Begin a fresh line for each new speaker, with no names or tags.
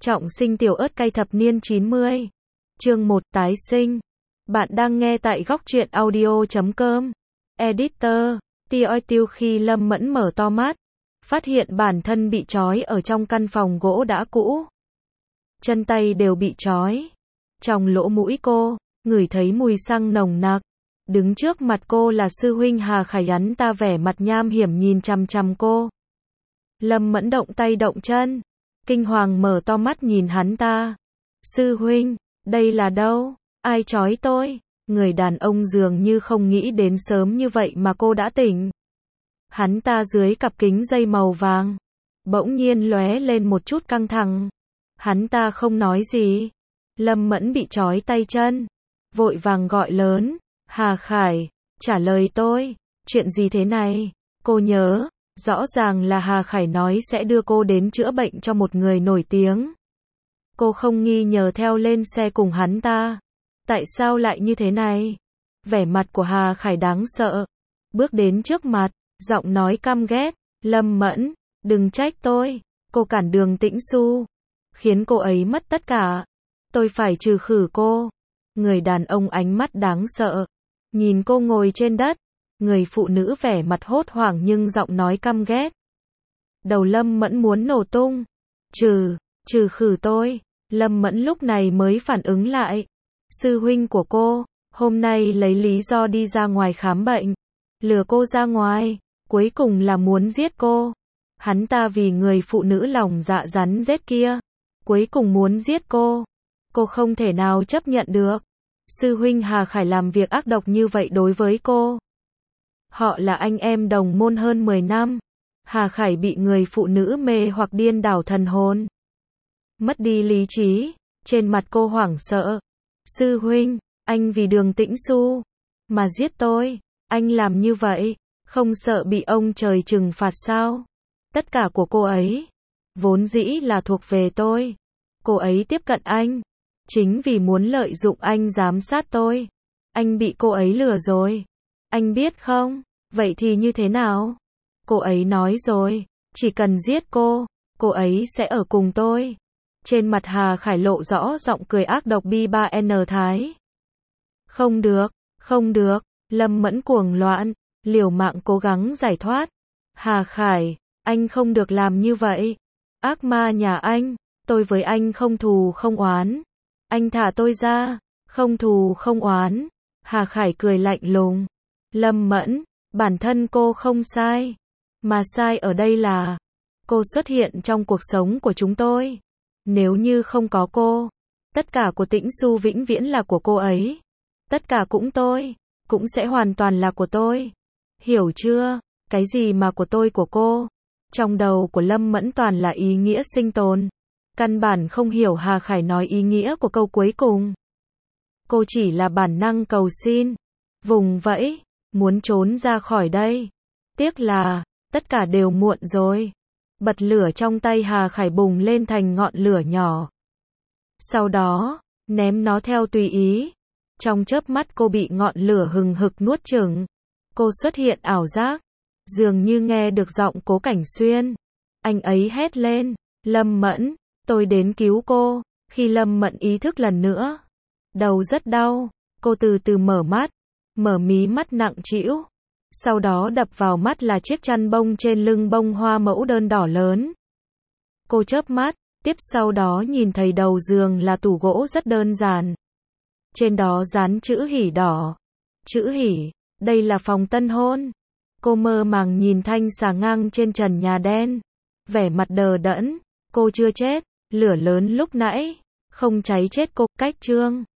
Trọng sinh tiểu ớt cay thập niên 90. Chương 1 tái sinh. Bạn đang nghe tại góc truyện audio.com. Editor. Tia tiêu khi Lâm Mẫn mở to mắt, phát hiện bản thân bị trói ở trong căn phòng gỗ đã cũ. Chân tay đều bị trói. Trong lỗ mũi cô, ngửi thấy mùi xăng nồng nặc. Đứng trước mặt cô là sư huynh Hà Khải, hắn ta vẻ mặt nham hiểm nhìn chằm chằm cô. Lâm Mẫn động tay động chân, kinh hoàng mở to mắt nhìn hắn ta. Sư huynh, đây là đâu? Ai trói tôi? Người đàn ông dường như không nghĩ đến sớm như vậy mà cô đã tỉnh. Hắn ta dưới cặp kính dây màu vàng, bỗng nhiên lóe lên một chút căng thẳng. Hắn ta không nói gì. Lâm Mẫn bị trói tay chân, vội vàng gọi lớn. Hà Khải, trả lời tôi, chuyện gì thế này? Cô nhớ, rõ ràng là Hà Khải nói sẽ đưa cô đến chữa bệnh cho một người nổi tiếng. Cô không nghi ngờ theo lên xe cùng hắn ta. Tại sao lại như thế này? Vẻ mặt của Hà Khải đáng sợ. Bước đến trước mặt, giọng nói căm ghét. Lâm Mẫn, đừng trách tôi. Cô cản đường Tĩnh Xu, khiến cô ấy mất tất cả. Tôi phải trừ khử cô. Người đàn ông ánh mắt đáng sợ nhìn cô ngồi trên đất. Người phụ nữ vẻ mặt hốt hoảng nhưng giọng nói căm ghét. Đầu Lâm Mẫn muốn nổ tung. Trừ khử tôi. Lâm Mẫn lúc này mới phản ứng lại. Sư huynh của cô, hôm nay lấy lý do đi ra ngoài khám bệnh, lừa cô ra ngoài, cuối cùng là muốn giết cô. Hắn ta vì người phụ nữ lòng dạ rắn rết kia, cuối cùng muốn giết cô. Cô không thể nào chấp nhận được. Sư huynh Hà Khải làm việc ác độc như vậy đối với cô. Họ là anh em đồng môn hơn 10 năm. Hà Khải bị người phụ nữ mê hoặc điên đảo thần hồn, mất đi lý trí. Trên mặt cô hoảng sợ. Sư huynh, anh vì Đường Tĩnh Xu mà giết tôi. Anh làm như vậy, không sợ bị ông trời trừng phạt sao? Tất cả của cô ấy vốn dĩ là thuộc về tôi. Cô ấy tiếp cận anh chính vì muốn lợi dụng anh giám sát tôi. Anh bị cô ấy lừa rồi. Anh biết không? Vậy thì như thế nào? Cô ấy nói rồi, chỉ cần giết cô ấy sẽ ở cùng tôi. Trên mặt Hà Khải lộ rõ giọng cười ác độc bi-ba-n thái. Không được, Lâm Mẫn cuồng loạn, liều mạng cố gắng giải thoát. Hà Khải, anh không được làm như vậy. Ác ma nhà anh, tôi với anh không thù không oán. Anh thả tôi ra, không thù không oán. Hà Khải cười lạnh lùng. Lâm Mẫn, bản thân cô không sai, mà sai ở đây là cô xuất hiện trong cuộc sống của chúng tôi. Nếu như không có cô, tất cả của Tĩnh Xu vĩnh viễn là của cô ấy. Tất cả cũng tôi, cũng sẽ hoàn toàn là của tôi. Hiểu chưa? Cái gì mà của tôi của cô? Trong đầu của Lâm Mẫn toàn là ý nghĩa sinh tồn. Căn bản không hiểu Hà Khải nói ý nghĩa của câu cuối cùng. Cô chỉ là bản năng cầu xin, vùng vẫy, muốn trốn ra khỏi đây. Tiếc là, tất cả đều muộn rồi. Bật lửa trong tay Hà Khải bùng lên thành ngọn lửa nhỏ. Sau đó, ném nó theo tùy ý. Trong chớp mắt cô bị ngọn lửa hừng hực nuốt chửng. Cô xuất hiện ảo giác, dường như nghe được giọng Cố Cảnh Xuyên. Anh ấy hét lên, Lâm Mẫn, tôi đến cứu cô. Khi Lâm Mẫn ý thức lần nữa, đầu rất đau, cô từ từ mở mắt, mở mí mắt nặng trĩu. Sau đó đập vào mắt là chiếc chăn bông trên lưng bông hoa mẫu đơn đỏ lớn. Cô chớp mắt, tiếp sau đó nhìn thấy đầu giường là tủ gỗ rất đơn giản. Trên đó dán chữ hỉ đỏ. Chữ hỉ, đây là phòng tân hôn. Cô mơ màng nhìn thanh xà ngang trên trần nhà đen. Vẻ mặt đờ đẫn, cô chưa chết, lửa lớn lúc nãy không cháy chết cô. Cách chương